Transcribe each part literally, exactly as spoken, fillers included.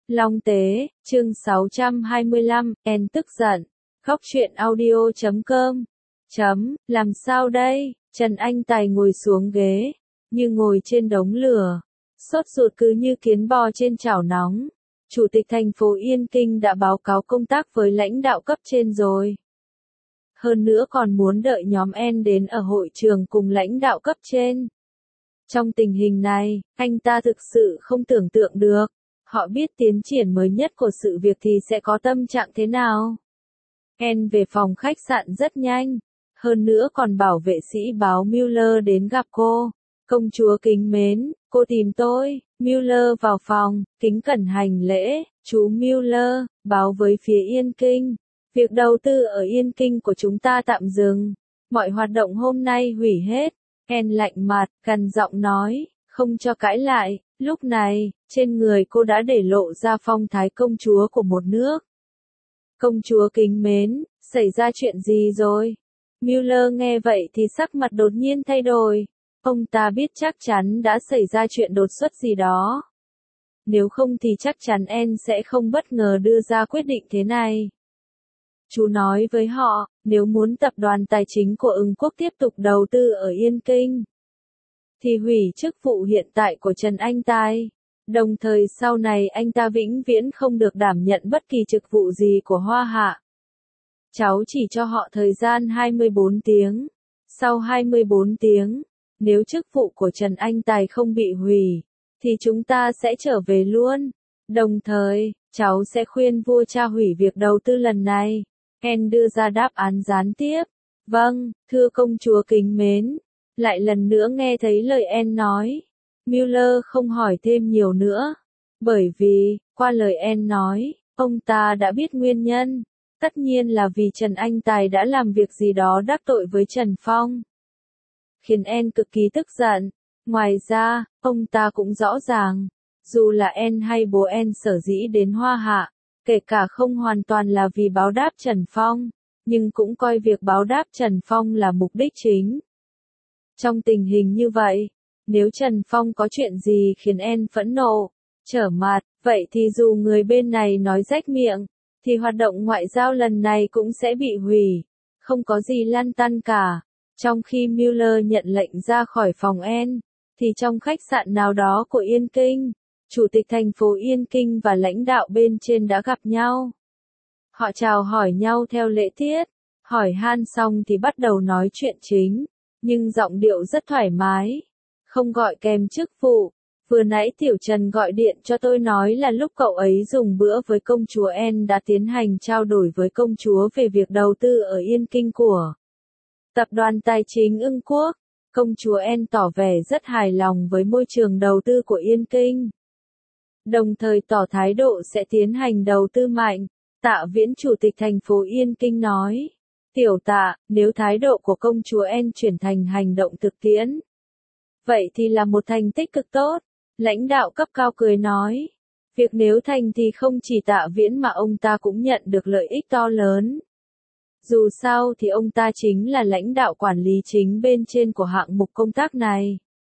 Long Tế, chương sáu trăm hai mươi lăm, En tức giận. Góc truyện audio chấm com. Chấm, làm sao đây? Trần Anh Tài ngồi xuống ghế, như ngồi trên đống lửa. Sốt ruột cứ như kiến bò trên chảo nóng. Chủ tịch thành phố Yên Kinh đã báo cáo công tác với lãnh đạo cấp trên rồi. Hơn nữa còn muốn đợi nhóm En đến ở hội trường cùng lãnh đạo cấp trên. Trong tình hình này, anh ta thực sự không tưởng tượng được. Họ biết tiến triển mới nhất của sự việc thì sẽ có tâm trạng thế nào. En về phòng khách sạn rất nhanh. Hơn nữa còn bảo vệ sĩ báo Müller đến gặp cô. Công chúa kính mến, cô tìm tôi. Müller vào phòng, kính cẩn hành lễ. Chú Müller, báo với phía Yên Kinh. Việc đầu tư ở Yên Kinh của chúng ta tạm dừng. Mọi hoạt động hôm nay hủy hết. En lạnh mặt, gằn giọng nói, không cho cãi lại. Lúc này, trên người cô đã để lộ ra phong thái công chúa của một nước. Công chúa kính mến, xảy ra chuyện gì rồi? Müller nghe vậy thì sắc mặt đột nhiên thay đổi. Ông ta biết chắc chắn đã xảy ra chuyện đột xuất gì đó. Nếu không thì chắc chắn En sẽ không bất ngờ đưa ra quyết định thế này. Chú nói với họ, nếu muốn tập đoàn tài chính của Ưng Quốc tiếp tục đầu tư ở Yên Kinh, thì hủy chức vụ hiện tại của Trần Anh Tài. Đồng thời sau này anh ta vĩnh viễn không được đảm nhận bất kỳ chức vụ gì của Hoa Hạ. Cháu chỉ cho họ thời gian hai mươi bốn tiếng. Sau hai mươi bốn tiếng, nếu chức vụ của Trần Anh Tài không bị hủy, thì chúng ta sẽ trở về luôn. Đồng thời, cháu sẽ khuyên vua cha hủy việc đầu tư lần này. En đưa ra đáp án gián tiếp. Vâng, thưa công chúa kính mến. Lại lần nữa nghe thấy lời En nói. Müller không hỏi thêm nhiều nữa. Bởi vì, qua lời En nói, ông ta đã biết nguyên nhân. Tất nhiên là vì Trần Anh Tài đã làm việc gì đó đắc tội với Trần Phong. Khiến En cực kỳ tức giận. Ngoài ra, ông ta cũng rõ ràng. Dù là En hay bố En sở dĩ đến Hoa Hạ, kể cả không hoàn toàn là vì báo đáp Trần Phong, nhưng cũng coi việc báo đáp Trần Phong là mục đích chính. Trong tình hình như vậy, nếu Trần Phong có chuyện gì khiến En phẫn nộ, trở mặt, vậy thì dù người bên này nói rách miệng, thì hoạt động ngoại giao lần này cũng sẽ bị hủy, không có gì lăn tăn cả. Trong khi Müller nhận lệnh ra khỏi phòng En, thì trong khách sạn nào đó của Yên Kinh, Chủ tịch thành phố Yên Kinh và lãnh đạo bên trên đã gặp nhau. Họ chào hỏi nhau theo lễ tiết, hỏi han xong thì bắt đầu nói chuyện chính, nhưng giọng điệu rất thoải mái, không gọi kèm chức vụ. Vừa nãy Tiểu Trần gọi điện cho tôi nói là lúc cậu ấy dùng bữa với công chúa En đã tiến hành trao đổi với công chúa về việc đầu tư ở Yên Kinh của Tập đoàn Tài chính Ưng Quốc. Công chúa En tỏ vẻ rất hài lòng với môi trường đầu tư của Yên Kinh. Đồng thời tỏ thái độ sẽ tiến hành đầu tư mạnh. Tạ Viễn Chủ tịch thành phố Yên Kinh nói. Tiểu Tạ, nếu thái độ của công chúa En chuyển thành hành động thực tiễn, vậy thì là một thành tích cực tốt. Lãnh đạo cấp cao cười nói. Việc nếu thành thì không chỉ Tạ Viễn mà ông ta cũng nhận được lợi ích to lớn. Dù sao thì ông ta chính là lãnh đạo quản lý chính bên trên của hạng mục công tác này.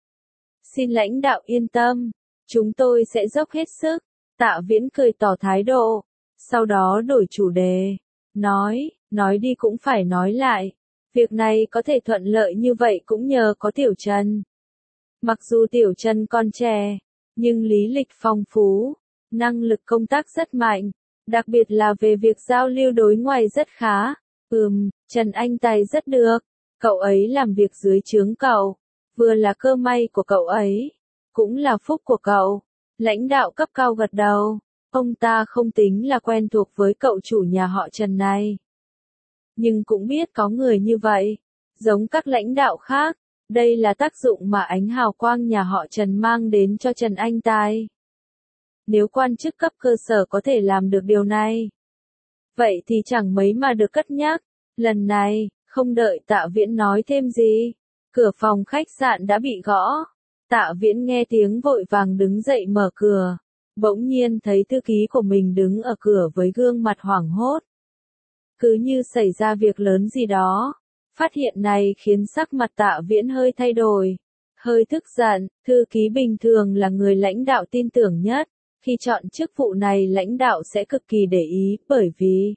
Xin lãnh đạo yên tâm. Chúng tôi sẽ dốc hết sức. Tạ Viễn cười tỏ thái độ. Sau đó đổi chủ đề. Nói, nói đi cũng phải nói lại. Việc này có thể thuận lợi như vậy cũng nhờ có Tiểu Trần. Mặc dù Tiểu Trần còn trẻ, nhưng lý lịch phong phú, năng lực công tác rất mạnh, đặc biệt là về việc giao lưu đối ngoại rất khá. Ừm, Trần Anh Tài rất được. Cậu ấy làm việc dưới trướng cậu. Vừa là cơ may của cậu ấy, cũng là phúc của cậu. Lãnh đạo cấp cao gật đầu. Ông ta không tính là quen thuộc với cậu chủ nhà họ Trần này, nhưng cũng biết có người như vậy. Giống các lãnh đạo khác, đây là tác dụng mà ánh hào quang nhà họ Trần mang đến cho Trần Anh Tài. Nếu quan chức cấp cơ sở có thể làm được điều này, vậy thì chẳng mấy mà được cất nhắc. Lần này, không đợi Tạ Viễn nói thêm gì, cửa phòng khách sạn đã bị gõ. Tạ Viễn nghe tiếng vội vàng đứng dậy mở cửa. Bỗng nhiên thấy thư ký của mình đứng ở cửa với gương mặt hoảng hốt. Cứ như xảy ra việc lớn gì đó. Phát hiện này khiến sắc mặt Tạ Viễn hơi thay đổi. Hơi tức giận, thư ký bình thường là người lãnh đạo tin tưởng nhất. Khi chọn chức vụ này lãnh đạo sẽ cực kỳ để ý, bởi vì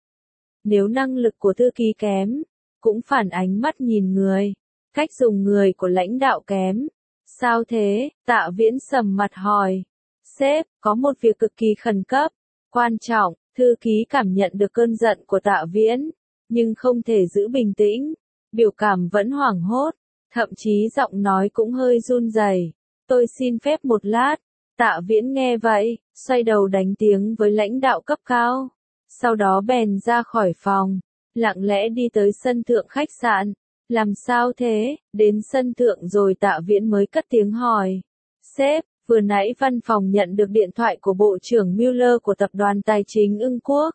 nếu năng lực của thư ký kém, cũng phản ánh mắt nhìn người, cách dùng người của lãnh đạo kém. Sao thế? Tạ Viễn sầm mặt hỏi. Sếp, có một việc cực kỳ khẩn cấp, quan trọng. Thư ký cảm nhận được cơn giận của Tạ Viễn, nhưng không thể giữ bình tĩnh, biểu cảm vẫn hoảng hốt, thậm chí giọng nói cũng hơi run rẩy. Tôi xin phép một lát. Tạ Viễn nghe vậy, xoay đầu đánh tiếng với lãnh đạo cấp cao, sau đó bèn ra khỏi phòng, lặng lẽ đi tới sân thượng khách sạn. Làm sao thế? Đến sân thượng rồi Tạ Viễn mới cất tiếng hỏi. Sếp, vừa nãy văn phòng nhận được điện thoại của Bộ trưởng Mueller của Tập đoàn Tài chính Ưng Quốc.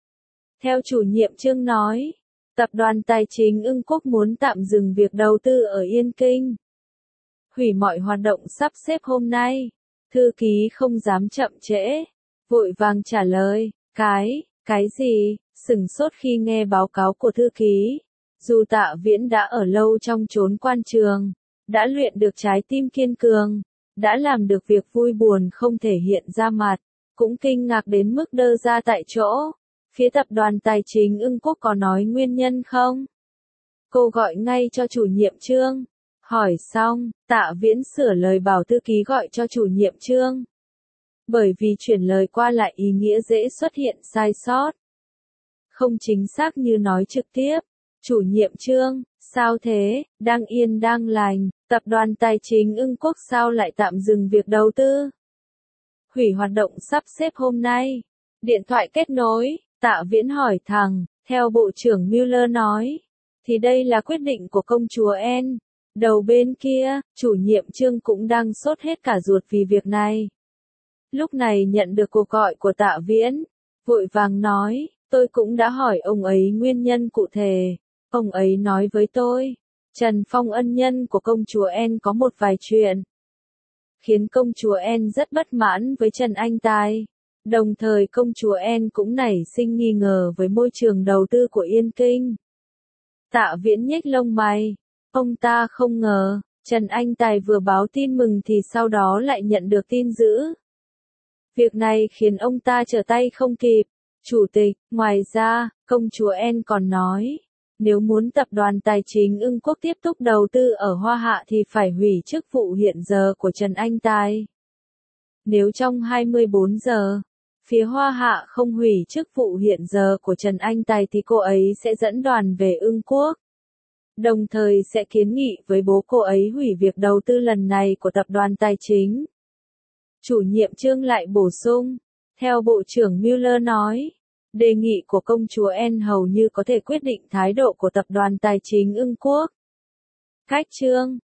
Theo chủ nhiệm Trương nói, Tập đoàn Tài chính Ưng Quốc muốn tạm dừng việc đầu tư ở Yên Kinh, hủy mọi hoạt động sắp xếp hôm nay. Thư ký không dám chậm trễ, vội vàng trả lời. Cái, cái gì? Sửng sốt khi nghe báo cáo của thư ký. Dù Tạ Viễn đã ở lâu trong chốn quan trường, đã luyện được trái tim kiên cường, đã làm được việc vui buồn không thể hiện ra mặt, cũng kinh ngạc đến mức đơ ra tại chỗ. Phía Tập đoàn Tài chính Ưng Quốc có nói nguyên nhân không? Cô gọi ngay cho chủ nhiệm Trương. Hỏi xong, Tạ Viễn sửa lời bảo thư ký gọi cho chủ nhiệm Trương. Bởi vì chuyển lời qua lại ý nghĩa dễ xuất hiện sai sót, không chính xác như nói trực tiếp. Chủ nhiệm Trương, sao thế? Đang yên đang lành, Tập đoàn Tài chính Ưng Quốc sao lại tạm dừng việc đầu tư? Hủy hoạt động sắp xếp hôm nay. Điện thoại kết nối, Tạ Viễn hỏi thẳng, theo Bộ trưởng Mueller nói, thì đây là quyết định của công chúa Anne. Đầu bên kia, chủ nhiệm Trương cũng đang sốt hết cả ruột vì việc này. Lúc này nhận được cuộc gọi của Tạ Viễn, vội vàng nói, tôi cũng đã hỏi ông ấy nguyên nhân cụ thể. Ông ấy nói với tôi, Trần Phong ân nhân của công chúa Anne có một vài chuyện, khiến công chúa Anne rất bất mãn với Trần Anh Tài. Đồng thời công chúa Anne cũng nảy sinh nghi ngờ với môi trường đầu tư của Yên Kinh. Tạ Viễn nhếch lông mày. Ông ta không ngờ, Trần Anh Tài vừa báo tin mừng thì sau đó lại nhận được tin dữ. Việc này khiến ông ta trở tay không kịp. Chủ tịch, ngoài ra, công chúa Anne còn nói, nếu muốn Tập đoàn Tài chính Ưng Quốc tiếp tục đầu tư ở Hoa Hạ thì phải hủy chức vụ hiện giờ của Trần Anh Tài. Nếu trong hai mươi bốn giờ, phía Hoa Hạ không hủy chức vụ hiện giờ của Trần Anh Tài thì cô ấy sẽ dẫn đoàn về Ưng Quốc. Đồng thời sẽ kiến nghị với bố cô ấy hủy việc đầu tư lần này của Tập đoàn Tài chính. Chủ nhiệm Trương lại bổ sung, theo Bộ trưởng Mueller nói, đề nghị của công chúa Anne hầu như có thể quyết định thái độ của Tập đoàn Tài chính Ưng Quốc. Cách Trương,